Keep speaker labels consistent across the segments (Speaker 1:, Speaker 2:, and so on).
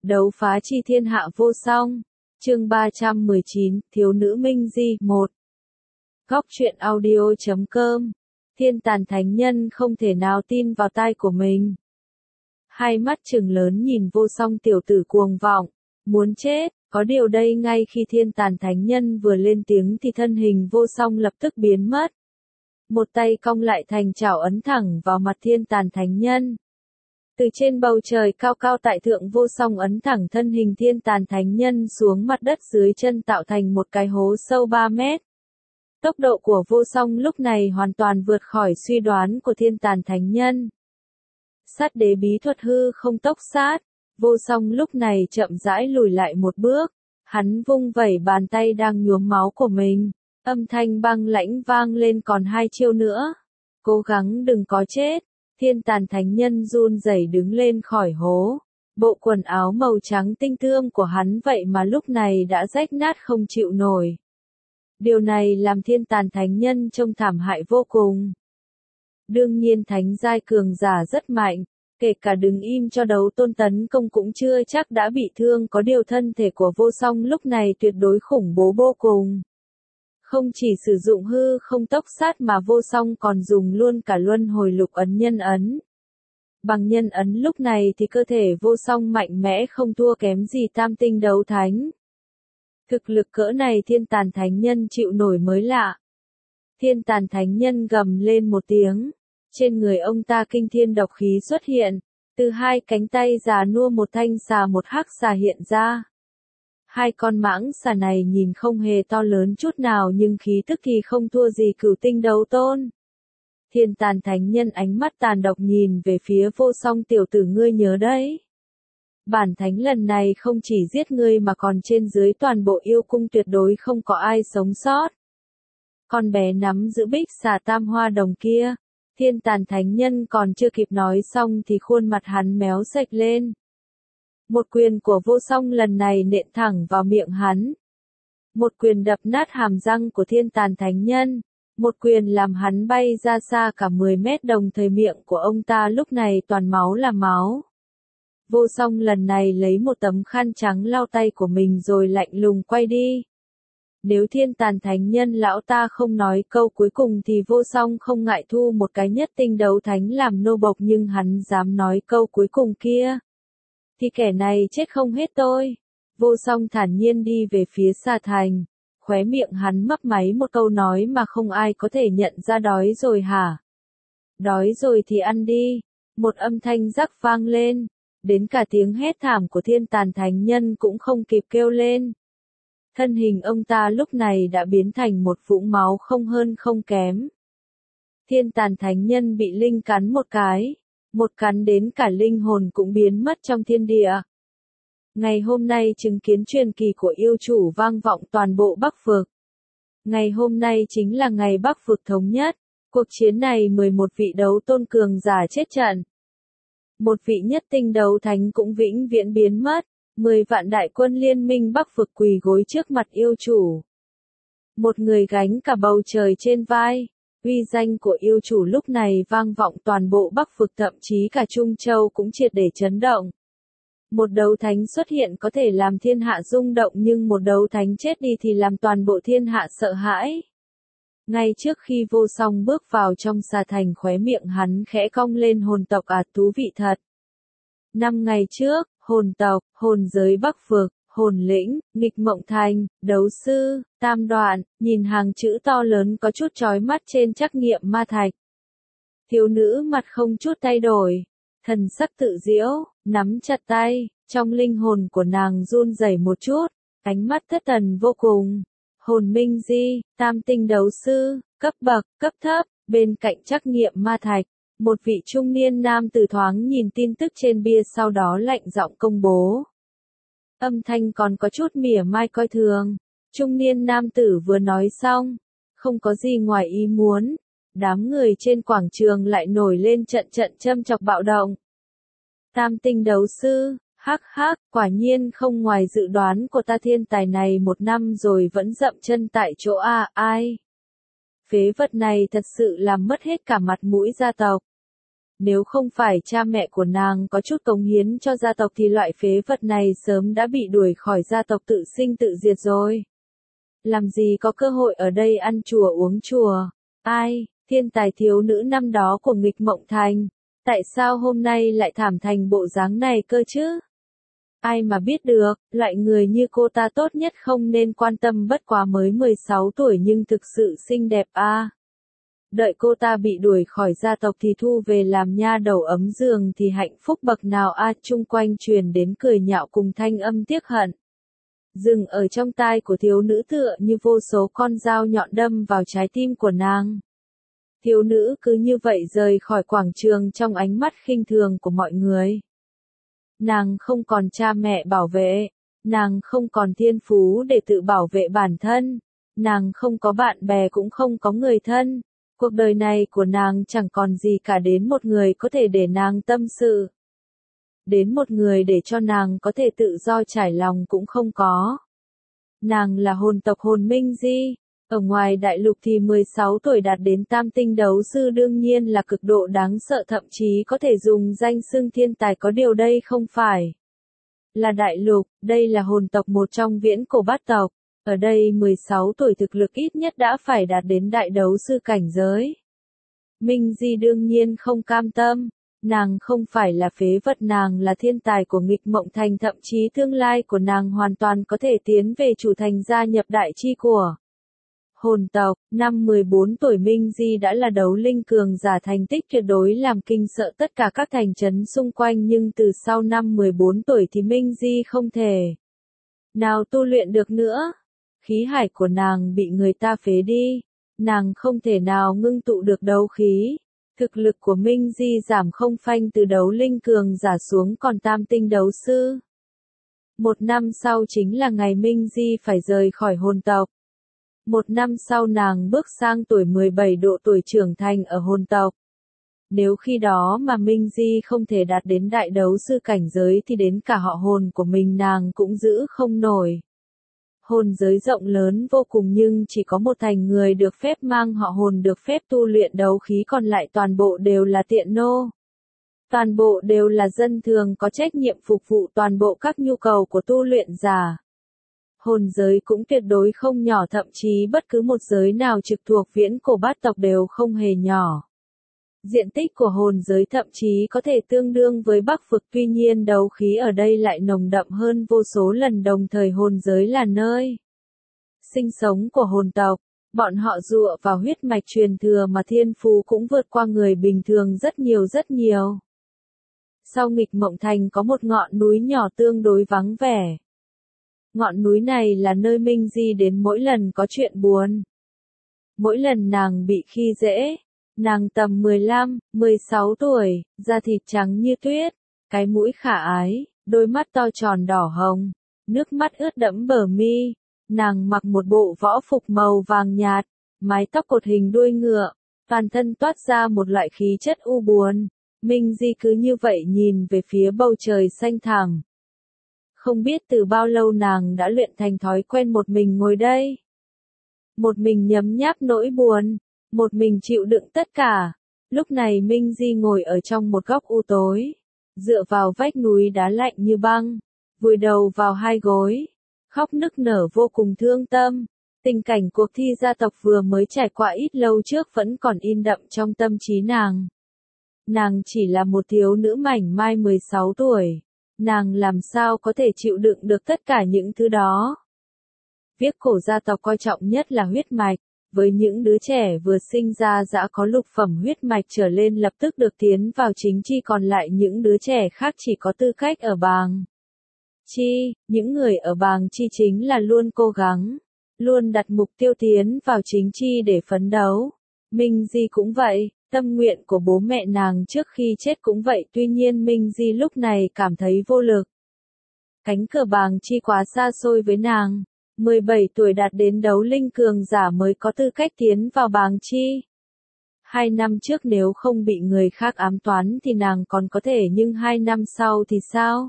Speaker 1: Đấu phá chi thiên hạ vô song. Chương 319, Thiếu nữ Minh Di 1. Góc truyện audio.com. Thiên Tàn Thánh Nhân không thể nào tin vào tai của mình. Hai mắt trừng lớn nhìn vô song tiểu tử cuồng vọng, muốn chết, có điều đây ngay khi Thiên Tàn Thánh Nhân vừa lên tiếng thì thân hình vô song lập tức biến mất. Một tay cong lại thành chảo ấn thẳng vào mặt Thiên Tàn Thánh Nhân. Từ trên bầu trời cao cao tại thượng vô song ấn thẳng thân hình Thiên Tàn Thánh Nhân xuống mặt đất dưới chân tạo thành một cái hố sâu 3 mét. Tốc độ của vô song lúc này hoàn toàn vượt khỏi suy đoán của Thiên Tàn Thánh Nhân. Sát đế bí thuật hư không tốc sát, vô song lúc này chậm rãi lùi lại một bước, hắn vung vẩy bàn tay đang nhuốm máu của mình, âm thanh băng lãnh vang lên còn 2 chiêu nữa. Cố gắng đừng có chết. Thiên Tàn Thánh Nhân run rẩy đứng lên khỏi hố. Bộ quần áo màu trắng tinh tươm của hắn vậy mà lúc này đã rách nát không chịu nổi. Điều này làm Thiên Tàn Thánh Nhân trông thảm hại vô cùng. Đương nhiên thánh giai cường giả rất mạnh, kể cả đứng im cho đấu tôn tấn công cũng chưa chắc đã bị thương, có điều thân thể của vô song lúc này tuyệt đối khủng bố vô cùng. Không chỉ sử dụng hư không tốc sát mà vô song còn dùng luôn cả luân hồi lục ấn nhân ấn. Bằng nhân ấn lúc này thì cơ thể vô song mạnh mẽ không thua kém gì tam tinh đấu thánh. Thực lực cỡ này Thiên Tàn Thánh Nhân chịu nổi mới lạ. Thiên Tàn Thánh Nhân gầm lên một tiếng. Trên người ông ta kinh thiên độc khí xuất hiện. Từ 2 cánh tay già nua một thanh xà một hắc xà hiện ra. 2 con mãng xà này nhìn không hề to lớn chút nào nhưng khí tức thì không thua gì cửu tinh đấu tôn. Thiên Tàn Thánh Nhân ánh mắt tàn độc nhìn về phía vô song tiểu tử, ngươi nhớ đấy. Bản thánh lần này không chỉ giết ngươi mà còn trên dưới toàn bộ yêu cung tuyệt đối không có ai sống sót. Con bé nắm giữ bích xà tam hoa đồng kia. Thiên Tàn Thánh Nhân còn chưa kịp nói xong thì khuôn mặt hắn méo sệch lên. Một quyền của vô song lần này nện thẳng vào miệng hắn. Một quyền đập nát hàm răng của Thiên Tàn Thánh Nhân. Một quyền làm hắn bay ra xa cả 10 mét, đồng thời miệng của ông ta lúc này toàn máu là máu. Vô song lần này lấy một tấm khăn trắng lau tay của mình rồi lạnh lùng quay đi. Nếu Thiên Tàn Thánh Nhân lão ta không nói câu cuối cùng thì vô song không ngại thu một cái nhất tinh đấu thánh làm nô bộc, nhưng hắn dám nói câu cuối cùng kia thì kẻ này chết không hết tôi. Vô song thản nhiên đi về phía Sa Thành, khóe miệng hắn mấp máy một câu nói mà không ai có thể nhận ra, đói rồi hả? Đói rồi thì ăn đi. Một âm thanh rắc vang lên, đến cả tiếng hét thảm của Thiên Tàn Thánh Nhân cũng không kịp kêu lên. Thân hình ông ta lúc này đã biến thành một vũng máu không hơn không kém. Thiên Tàn Thánh Nhân bị linh cắn một cái. Một cắn đến cả linh hồn cũng biến mất trong thiên địa. Ngày hôm nay chứng kiến truyền kỳ của yêu chủ vang vọng toàn bộ Bắc Vực. Ngày hôm nay chính là ngày Bắc Vực thống nhất. Cuộc chiến này 11 vị đấu tôn cường giả chết trận. Một vị nhất tinh đấu thánh cũng vĩnh viễn biến mất. 10 vạn đại quân liên minh Bắc Vực quỳ gối trước mặt yêu chủ. Một người gánh cả bầu trời trên vai. Uy danh của yêu chủ lúc này vang vọng toàn bộ Bắc Vực, thậm chí cả Trung Châu cũng triệt để chấn động. Một đấu thánh xuất hiện có thể làm thiên hạ rung động, nhưng một đấu thánh chết đi thì làm toàn bộ thiên hạ sợ hãi. Ngay trước khi vô song bước vào trong Sa Thành, khóe miệng hắn khẽ cong lên. Hồn tộc à, thú vị thật. 5 ngày trước, hồn tộc, hồn giới Bắc Vực, hồn lĩnh, nghịch mộng thành, đấu sư, tam đoạn, nhìn hàng chữ to lớn có chút chói mắt trên trắc nghiệm ma thạch. Thiếu nữ mặt không chút thay đổi, thần sắc tự diễu, nắm chặt tay, trong linh hồn của nàng run rẩy một chút, ánh mắt thất thần vô cùng. Hồn Minh Di, tam tinh đấu sư, cấp bậc, cấp thấp, bên cạnh trắc nghiệm ma thạch. Một vị trung niên nam tử thoáng nhìn tin tức trên bia sau đó lạnh giọng công bố. Âm thanh còn có chút mỉa mai coi thường. Trung niên nam tử vừa nói xong, không có gì ngoài ý muốn. Đám người trên quảng trường lại nổi lên trận châm chọc bạo động. Tam tinh đấu sư, hắc hắc, quả nhiên không ngoài dự đoán của ta, thiên tài này 1 năm rồi vẫn dậm chân tại chỗ à, ai? Phế vật này thật sự làm mất hết cả mặt mũi gia tộc. Nếu không phải cha mẹ của nàng có chút cống hiến cho gia tộc thì loại phế vật này sớm đã bị đuổi khỏi gia tộc tự sinh tự diệt rồi. Làm gì có cơ hội ở đây ăn chùa uống chùa. Ai, thiên tài thiếu nữ năm đó của nghịch mộng thành. Tại sao hôm nay lại thảm thành bộ dáng này cơ chứ? Ai mà biết được, loại người như cô ta tốt nhất không nên quan tâm, bất quá mới 16 tuổi nhưng thực sự xinh đẹp a. Đợi cô ta bị đuổi khỏi gia tộc thì thu về làm nha đầu ấm giường thì hạnh phúc bậc nào a. Chung quanh truyền đến cười nhạo cùng thanh âm tiếc hận. Dừng ở trong tai của thiếu nữ tựa như vô số con dao nhọn đâm vào trái tim của nàng. Thiếu nữ cứ như vậy rời khỏi quảng trường trong ánh mắt khinh thường của mọi người. Nàng không còn cha mẹ bảo vệ, nàng không còn thiên phú để tự bảo vệ bản thân, nàng không có bạn bè cũng không có người thân. Cuộc đời này của nàng chẳng còn gì cả, đến một người có thể để nàng tâm sự. Đến một người để cho nàng có thể tự do trải lòng cũng không có. Nàng là hồn tộc Hồn Minh Di. Ở ngoài đại lục thì 16 tuổi đạt đến tam tinh đấu sư đương nhiên là cực độ đáng sợ, thậm chí có thể dùng danh xưng thiên tài, có điều đây không phải là đại lục, đây là hồn tộc, một trong viễn cổ bát tộc. Ở đây 16 tuổi thực lực ít nhất đã phải đạt đến đại đấu sư cảnh giới. Minh Di đương nhiên không cam tâm, nàng không phải là phế vật, nàng là thiên tài của nghịch mộng thành, thậm chí tương lai của nàng hoàn toàn có thể tiến về chủ thành, gia nhập đại chi của hồn tộc. Năm 14 tuổi Minh Di đã là đấu linh cường giả, thành tích tuyệt đối làm kinh sợ tất cả các thành trấn xung quanh, nhưng từ sau năm 14 tuổi thì Minh Di không thể nào tu luyện được nữa. Khí hải của nàng bị người ta phế đi, nàng không thể nào ngưng tụ được đấu khí. Thực lực của Minh Di giảm không phanh, từ đấu linh cường giả xuống còn tam tinh đấu sư. Một năm sau chính là ngày Minh Di phải rời khỏi hồn tộc. Một năm sau nàng bước sang tuổi 17, độ tuổi trưởng thành ở hồn tộc. Nếu khi đó mà Minh Di không thể đạt đến đại đấu sư cảnh giới thì đến cả họ hồn của mình nàng cũng giữ không nổi. Hồn giới rộng lớn vô cùng nhưng chỉ có một thành người được phép mang họ hồn được phép tu luyện đấu khí, còn lại toàn bộ đều là tiện nô. Toàn bộ đều là dân thường có trách nhiệm phục vụ toàn bộ các nhu cầu của tu luyện giả. Hồn giới cũng tuyệt đối không nhỏ, thậm chí bất cứ một giới nào trực thuộc viễn cổ bát tộc đều không hề nhỏ. Diện tích của hồn giới thậm chí có thể tương đương với Bắc vực, tuy nhiên đấu khí ở đây lại nồng đậm hơn vô số lần, đồng thời hồn giới là nơi sinh sống của hồn tộc. Bọn họ dựa vào huyết mạch truyền thừa mà thiên phú cũng vượt qua người bình thường rất nhiều rất nhiều. Sau nghịch mộng thành có một ngọn núi nhỏ tương đối vắng vẻ. Ngọn núi này là nơi Minh Di đến mỗi lần có chuyện buồn. Mỗi lần nàng bị khi dễ. Nàng tầm 15, 16 tuổi, da thịt trắng như tuyết, cái mũi khả ái, đôi mắt to tròn đỏ hồng, nước mắt ướt đẫm bờ mi. Nàng mặc một bộ võ phục màu vàng nhạt, mái tóc cột hình đuôi ngựa, toàn thân toát ra một loại khí chất u buồn. Minh Di cứ như vậy nhìn về phía bầu trời xanh thẳm. Không biết từ bao lâu nàng đã luyện thành thói quen một mình ngồi đây. Một mình nhấm nháp nỗi buồn. Một mình chịu đựng tất cả. Lúc này Minh Di ngồi ở trong một góc u tối, dựa vào vách núi đá lạnh như băng, vùi đầu vào hai gối, khóc nức nở vô cùng thương tâm. Tình cảnh cuộc thi gia tộc vừa mới trải qua ít lâu trước vẫn còn in đậm trong tâm trí nàng. Nàng chỉ là một thiếu nữ mảnh mai 16 tuổi. Nàng làm sao có thể chịu đựng được tất cả những thứ đó. Viết cổ gia tộc coi trọng nhất là huyết mạch. Với những đứa trẻ vừa sinh ra đã có lục phẩm huyết mạch trở lên lập tức được tiến vào chính chi, còn lại những đứa trẻ khác chỉ có tư cách ở bàng chi. Những người ở bàng chi chính là luôn cố gắng, luôn đặt mục tiêu tiến vào chính chi để phấn đấu. Minh Di cũng vậy, tâm nguyện của bố mẹ nàng trước khi chết cũng vậy, tuy nhiên Minh Di lúc này cảm thấy vô lực. Cánh cửa bàng chi quá xa xôi với nàng. 17 tuổi đạt đến đấu linh cường giả mới có tư cách tiến vào bàng chi. 2 năm trước nếu không bị người khác ám toán thì nàng còn có thể, nhưng 2 năm sau thì sao?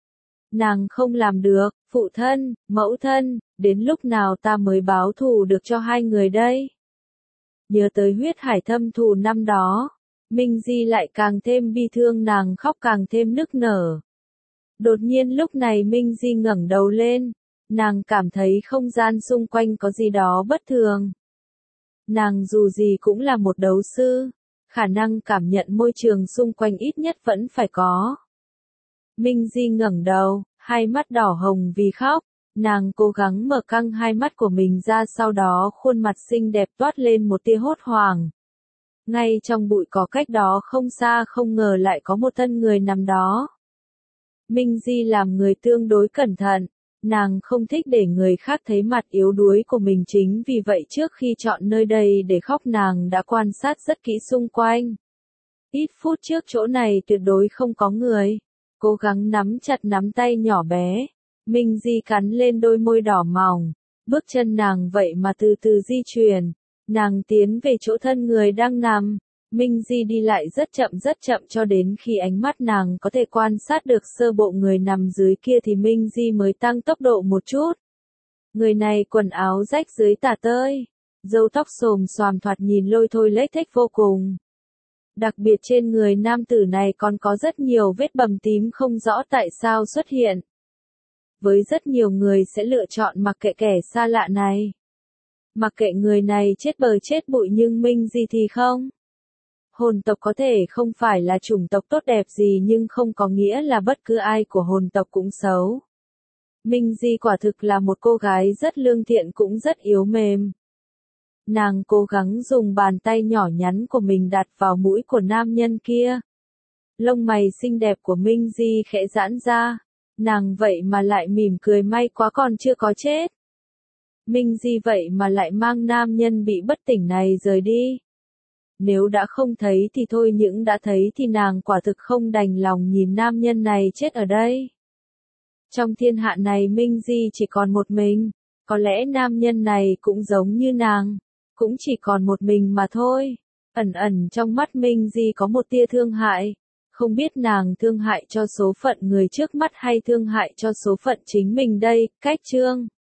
Speaker 1: Nàng không làm được. Phụ thân, mẫu thân, đến lúc nào ta mới báo thù được cho hai người đây? Nhớ tới huyết hải thâm thù năm đó, Minh Di lại càng thêm bi thương, nàng khóc càng thêm nức nở. Đột nhiên lúc này Minh Di ngẩng đầu lên, nàng cảm thấy không gian xung quanh có gì đó bất thường. Nàng dù gì cũng là một đấu sư, khả năng cảm nhận môi trường xung quanh ít nhất vẫn phải có. Minh Di ngẩng đầu, hai mắt đỏ hồng vì khóc, nàng cố gắng mở căng hai mắt của mình ra, sau đó khuôn mặt xinh đẹp toát lên một tia hốt hoảng. Ngay trong bụi cỏ cách đó không xa không ngờ lại có một thân người nằm đó. Minh Di làm người tương đối cẩn thận, nàng không thích để người khác thấy mặt yếu đuối của mình, chính vì vậy trước khi chọn nơi đây để khóc nàng đã quan sát rất kỹ xung quanh. Ít phút trước chỗ này tuyệt đối không có người. Cố gắng nắm chặt nắm tay nhỏ bé, Minh Di cắn lên đôi môi đỏ mỏng, bước chân nàng vậy mà từ từ di chuyển, nàng tiến về chỗ thân người đang nằm. Minh Di đi lại rất chậm cho đến khi ánh mắt nàng có thể quan sát được sơ bộ người nằm dưới kia thì Minh Di mới tăng tốc độ một chút. Người này quần áo rách dưới tả tơi, râu tóc xồm xoàm thoạt nhìn lôi thôi lếch thếch vô cùng. Đặc biệt trên người nam tử này còn có rất nhiều vết bầm tím không rõ tại sao xuất hiện. Với rất nhiều người sẽ lựa chọn mặc kệ kẻ xa lạ này. Mặc kệ người này chết bờ chết bụi, nhưng Minh Di thì không. Hồn tộc có thể không phải là chủng tộc tốt đẹp gì, nhưng không có nghĩa là bất cứ ai của hồn tộc cũng xấu. Minh Di quả thực là một cô gái rất lương thiện cũng rất yếu mềm. Nàng cố gắng dùng bàn tay nhỏ nhắn của mình đặt vào mũi của nam nhân kia. Lông mày xinh đẹp của Minh Di khẽ giãn ra. Nàng vậy mà lại mỉm cười, may quá còn chưa có chết. Minh Di vậy mà lại mang nam nhân bị bất tỉnh này rời đi. Nếu đã không thấy thì thôi, những đã thấy thì nàng quả thực không đành lòng nhìn nam nhân này chết ở đây. Trong thiên hạ này Minh Di chỉ còn một mình, có lẽ nam nhân này cũng giống như nàng, cũng chỉ còn một mình mà thôi. Ẩn ẩn trong mắt Minh Di có một tia thương hại, không biết nàng thương hại cho số phận người trước mắt hay thương hại cho số phận chính mình đây. Cách chương